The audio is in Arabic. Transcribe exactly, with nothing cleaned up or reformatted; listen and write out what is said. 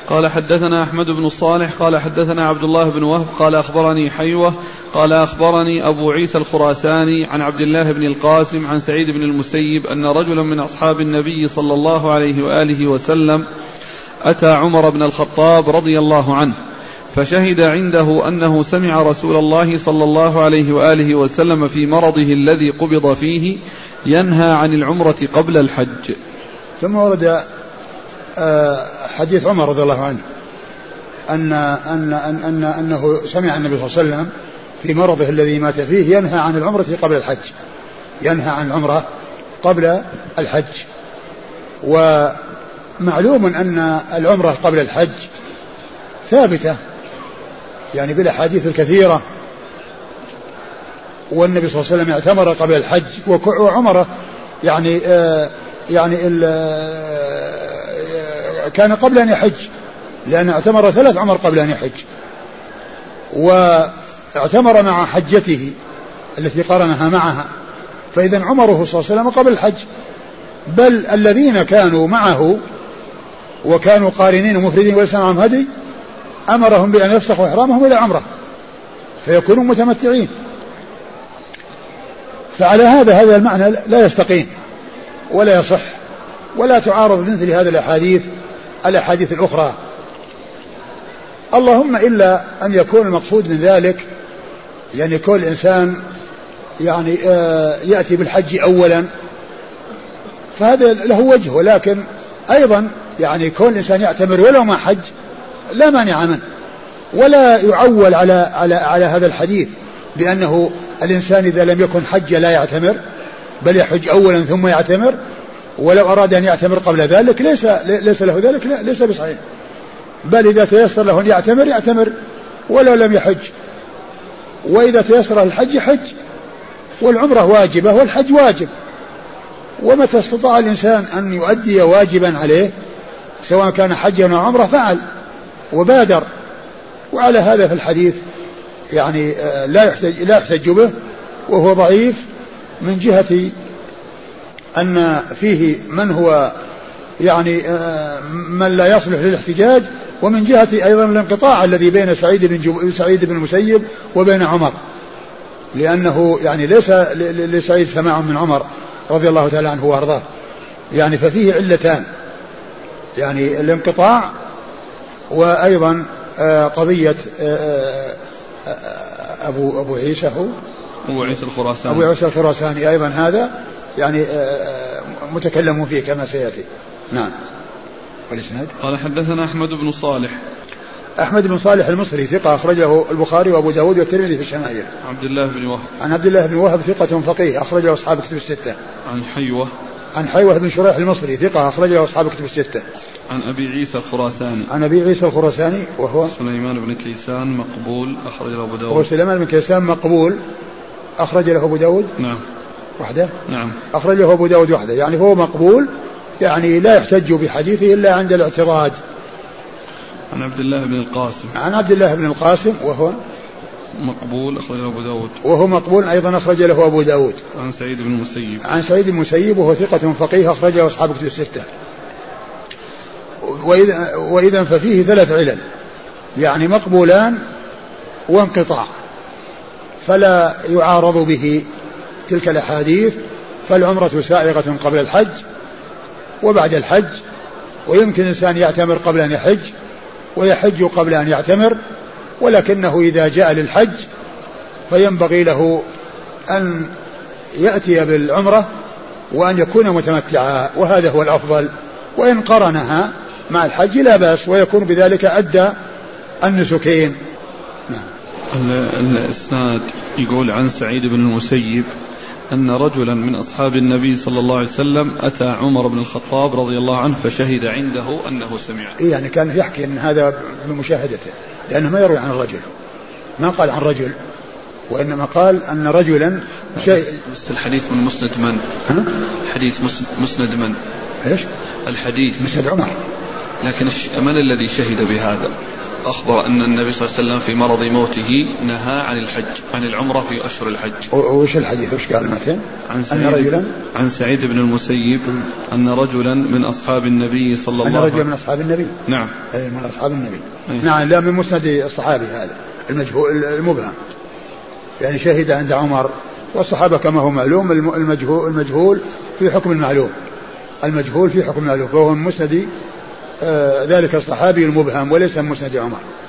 قال حدثنا أحمد بن الصالح قال حدثنا عبد الله بن وهب قال أخبرني حيوة قال أخبرني أبو عيسى الخراساني عن عبد الله بن القاسم عن سعيد بن المسيب أن رجلا من أصحاب النبي صلى الله عليه وآله وسلم أتى عمر بن الخطاب رضي الله عنه فشهد عنده أنه سمع رسول الله صلى الله عليه وآله وسلم في مرضه الذي قبض فيه ينهى عن العمرة قبل الحج. ثم ورد حديث عمر رضي الله عنه أن أن أن أن أنه سمع النبي صلى الله عليه وسلم في مرضه الذي مات فيه ينهى عن العمرة قبل الحج، ينهى عن العمرة قبل الحج. ومعلوم أن العمرة قبل الحج ثابتة يعني بالأحاديث الكثيرة، والنبي صلى الله عليه وسلم اعتمر قبل الحج وعمره يعني آه يعني كان قبل أن يحج، لأن اعتمر ثلاث عمر قبل أن يحج، واعتمر مع حجته التي قرنها معها، فإذا عمره صلى الله عليه وسلم قبل الحج. بل الذين كانوا معه وكانوا قارنين ومفردين وليس معهم هدي أمرهم بأن يفسخوا إحرامهم إلى عمره فيكونوا متمتعين. فعلى هذا هذا المعنى لا يستقيم ولا يصح ولا تعارض مثل هذه الأحاديث الأحاديث الأخرى، اللهم إلا أن يكون المقصود من ذلك يعني كل إنسان يعني آه يأتي بالحج أولا فهذا له وجه، ولكن أيضا يعني كل إنسان يعتمر ولو ما حج لا مانع منه، ولا يعول على على على هذا الحديث بأنه الإنسان إذا لم يكن حج لا يعتمر، بل يحج أولا ثم يعتمر، ولو أراد أن يعتمر قبل ذلك ليس ليس له ذلك، لا ليس بصحيح، بل إذا تيسر له أن يعتمر يعتمر ولو لم يحج، وإذا تيسر الحج حج، والعمرة واجبة والحج واجب، ومتى استطاع الإنسان أن يؤدي واجبا عليه سواء كان حجا أو عمرة فعل وبادر. وعلى هذا في الحديث يعني لا يحتج لا يحتج به، وهو ضعيف من جهة أن فيه من هو يعني من لا يصلح للاحتجاج، ومن جهة أيضا الانقطاع الذي بين سعيد بن جب... سعيد بن المسيب وبين عمر، لأنه يعني ليس لسعيد سماع من عمر رضي الله تعالى عنه وارضاه، يعني ففيه علتان، يعني الانقطاع وأيضا قضية أبو أبو عيسى هو أبو عيسى الخراساني أبو عيسى الخراساني أيضا هذا يعني متكلم فيه كما سيأتي. نعم. والإسناد قال حدثنا أحمد بن صالح أحمد بن صالح المصري ثقة أخرجه البخاري وأبو داود والترمذي في الشمائل. عبد الله بن وهب عن عبد الله بن وهب ثقة فقيه أخرجه أصحاب كتب الستة. عن حيوة عن حيوة بن شريح المصري ثقة أخرجه أصحاب كتب الستة. عن أبي عيسى الخراساني عن أبي عيسى الخراساني وهو سليمان بن كيسان مقبول أخرج له أبو داود. هو سليمان بن كيسان مقبول أخرج له أبو داود نعم وحده نعم أخرج له أبو داود وحده، يعني هو مقبول يعني لا يحتج بحديثه إلا عند الاعتراض. عن عبد الله بن القاسم عن عبد الله بن القاسم وهو مقبول أخرج له أبو داود وهو مقبول أيضا أخرج له أبو داود. عن سعيد بن المسيب عن سعيد بن المسيب وهو ثقة فقيه أخرجه أصحاب كتب الستة. وإذا, وإذا ففيه ثلاث علل، يعني مقبولان وانقطاع، فلا يعارض به تلك الأحاديث، فالعمرة سائغة قبل الحج وبعد الحج، ويمكن الإنسان يعتمر قبل أن يحج ويحج قبل أن يعتمر، ولكنه إذا جاء للحج فينبغي له أن يأتي بالعمرة وأن يكون متمتعا، وهذا هو الأفضل، وإن قرنها مع الحج لا بأس، ويكون بذلك أدى النسكين. نعم. الإسناد يقول عن سعيد بن المسيب أن رجلا من أصحاب النبي صلى الله عليه وسلم أتى عمر بن الخطاب رضي الله عنه فشهد عنده أنه سمع. يعني كان يحكي أن هذا بمشاهدته، لأنه ما يروي عن الرجل، ما قال عن رجل، وإنما قال أن رجلا شيء. بس الحديث من مسند من؟ ها؟ الحديث مسند من؟ إيش؟ الحديث مسند عمر. لكن من الذي شهد بهذا؟ أخبر أن النبي صلى الله عليه وسلم في مرض موته نهى عن الحج عن العمرة في أشهر الحج. وش الحديث وش قال مثلا؟ عن سعيد, عن سعيد بن المسيب أن رجلا من أصحاب النبي صلى الله عليه وسلم. أن رجلا من أصحاب النبي. نعم. أي من أصحاب النبي. أي. نعم لا من مسند الصحابي هذا المجهول المبهم يعني شهد عند عمر والصحابة كما هو معلوم المجهول, المجهول في حكم المعلوم المجهول في حكم المعلوم فهو من مسند آه ذلك الصحابي المبهم وليس من مسند عمر.